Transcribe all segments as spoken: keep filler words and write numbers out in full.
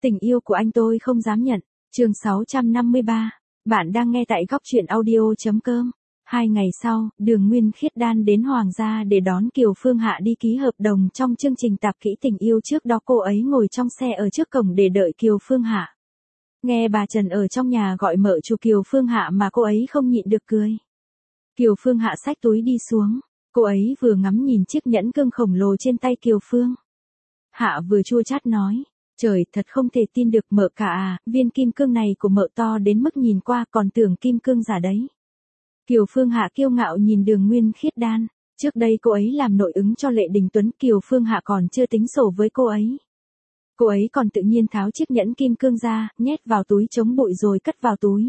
Tình yêu của anh tôi không dám nhận. Chương sáu trăm năm mươi ba. Bạn đang nghe tại góc truyện audio chấm com. Hai ngày sau, Đường Nguyên Khiết Đan đến Hoàng gia để đón Kiều Phương Hạ đi ký hợp đồng trong chương trình tạp kỹ tình yêu. Trước đó cô ấy ngồi trong xe ở trước cổng để đợi Kiều Phương Hạ. Nghe bà Trần ở trong nhà gọi mợ chủ Kiều Phương Hạ mà cô ấy không nhịn được cười. Kiều Phương Hạ xách túi đi xuống. Cô ấy vừa ngắm nhìn chiếc nhẫn cương khổng lồ trên tay Kiều Phương Hạ vừa chua chát nói. Trời, thật không thể tin được mợ cả à, viên kim cương này của mợ to đến mức nhìn qua còn tưởng kim cương giả đấy. Kiều Phương Hạ kiêu ngạo nhìn Đường Nguyên Khiết Đan. Trước đây cô ấy làm nội ứng cho Lệ Đình Tuấn, Kiều Phương Hạ còn chưa tính sổ với cô ấy. Cô ấy còn tự nhiên tháo chiếc nhẫn kim cương ra, nhét vào túi chống bụi rồi cất vào túi.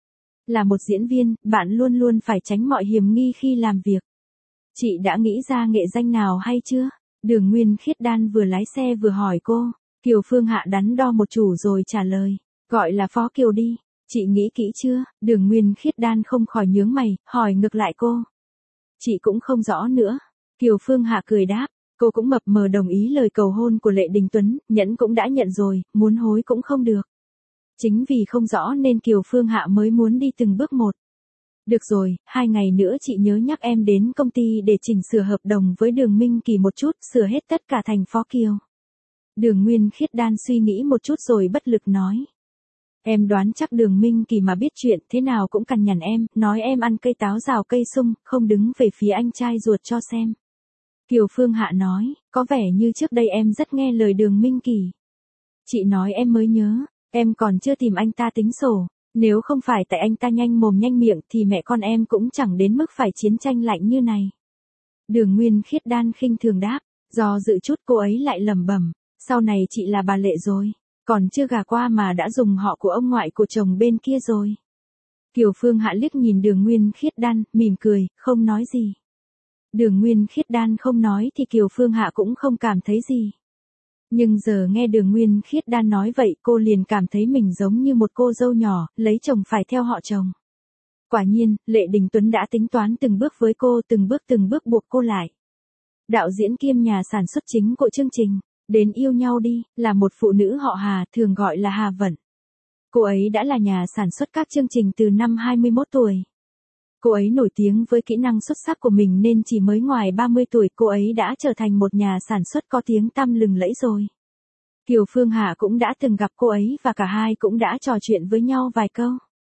Là một diễn viên, bạn luôn luôn phải tránh mọi hiểm nghi khi làm việc. Chị đã nghĩ ra nghệ danh nào hay chưa? Đường Nguyên Khiết Đan vừa lái xe vừa hỏi cô. Kiều Phương Hạ đắn đo một chủ rồi trả lời. Gọi là Phó Kiều đi. Chị nghĩ kỹ chưa? Đường Nguyên Khiết Đan không khỏi nhướng mày, hỏi ngược lại cô. Chị cũng không rõ nữa. Kiều Phương Hạ cười đáp. Cô cũng mập mờ đồng ý lời cầu hôn của Lệ Đình Tuấn, nhẫn cũng đã nhận rồi, muốn hối cũng không được. Chính vì không rõ nên Kiều Phương Hạ mới muốn đi từng bước một. Được rồi, hai ngày nữa chị nhớ nhắc em đến công ty để chỉnh sửa hợp đồng với Đường Minh Kỳ một chút, sửa hết tất cả thành Phó Kiều. Đường Nguyên Khiết Đan suy nghĩ một chút rồi bất lực nói. Em đoán chắc Đường Minh Kỳ mà biết chuyện thế nào cũng cằn nhằn em, nói em ăn cây táo rào cây sung, không đứng về phía anh trai ruột cho xem. Kiều Phương Hạ nói, có vẻ như trước đây em rất nghe lời Đường Minh Kỳ. Chị nói em mới nhớ, em còn chưa tìm anh ta tính sổ, nếu không phải tại anh ta nhanh mồm nhanh miệng thì mẹ con em cũng chẳng đến mức phải chiến tranh lạnh như này. Đường Nguyên Khiết Đan khinh thường đáp, do dự chút cô ấy lại lẩm bẩm, sau này chị là bà Lệ rồi, còn chưa gả qua mà đã dùng họ của ông ngoại của chồng bên kia rồi. Kiều Phương Hạ liếc nhìn Đường Nguyên Khiết Đan, mỉm cười, không nói gì. Đường Nguyên Khiết Đan không nói thì Kiều Phương Hạ cũng không cảm thấy gì. Nhưng giờ nghe Đường Nguyên Khiết Đan nói vậy cô liền cảm thấy mình giống như một cô dâu nhỏ, lấy chồng phải theo họ chồng. Quả nhiên, Lệ Đình Tuấn đã tính toán từng bước với cô, từng bước từng bước buộc cô lại. Đạo diễn kiêm nhà sản xuất chính của chương trình, Đến Yêu Nhau Đi, là một phụ nữ họ Hà, thường gọi là Hà Vận. Cô ấy đã là nhà sản xuất các chương trình từ năm hai mươi mốt tuổi. Cô ấy nổi tiếng với kỹ năng xuất sắc của mình nên chỉ mới ngoài ba mươi tuổi cô ấy đã trở thành một nhà sản xuất có tiếng tăm lừng lẫy rồi. Kiều Phương Hạ cũng đã từng gặp cô ấy và cả hai cũng đã trò chuyện với nhau vài câu.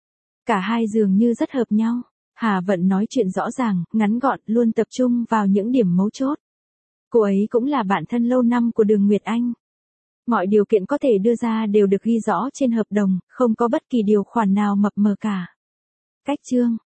Cả hai dường như rất hợp nhau. Hà Vận nói chuyện rõ ràng, ngắn gọn, luôn tập trung vào những điểm mấu chốt. Cô ấy cũng là bạn thân lâu năm của Đường Nguyệt Anh. Mọi điều kiện có thể đưa ra đều được ghi rõ trên hợp đồng, không có bất kỳ điều khoản nào mập mờ cả. Cách chương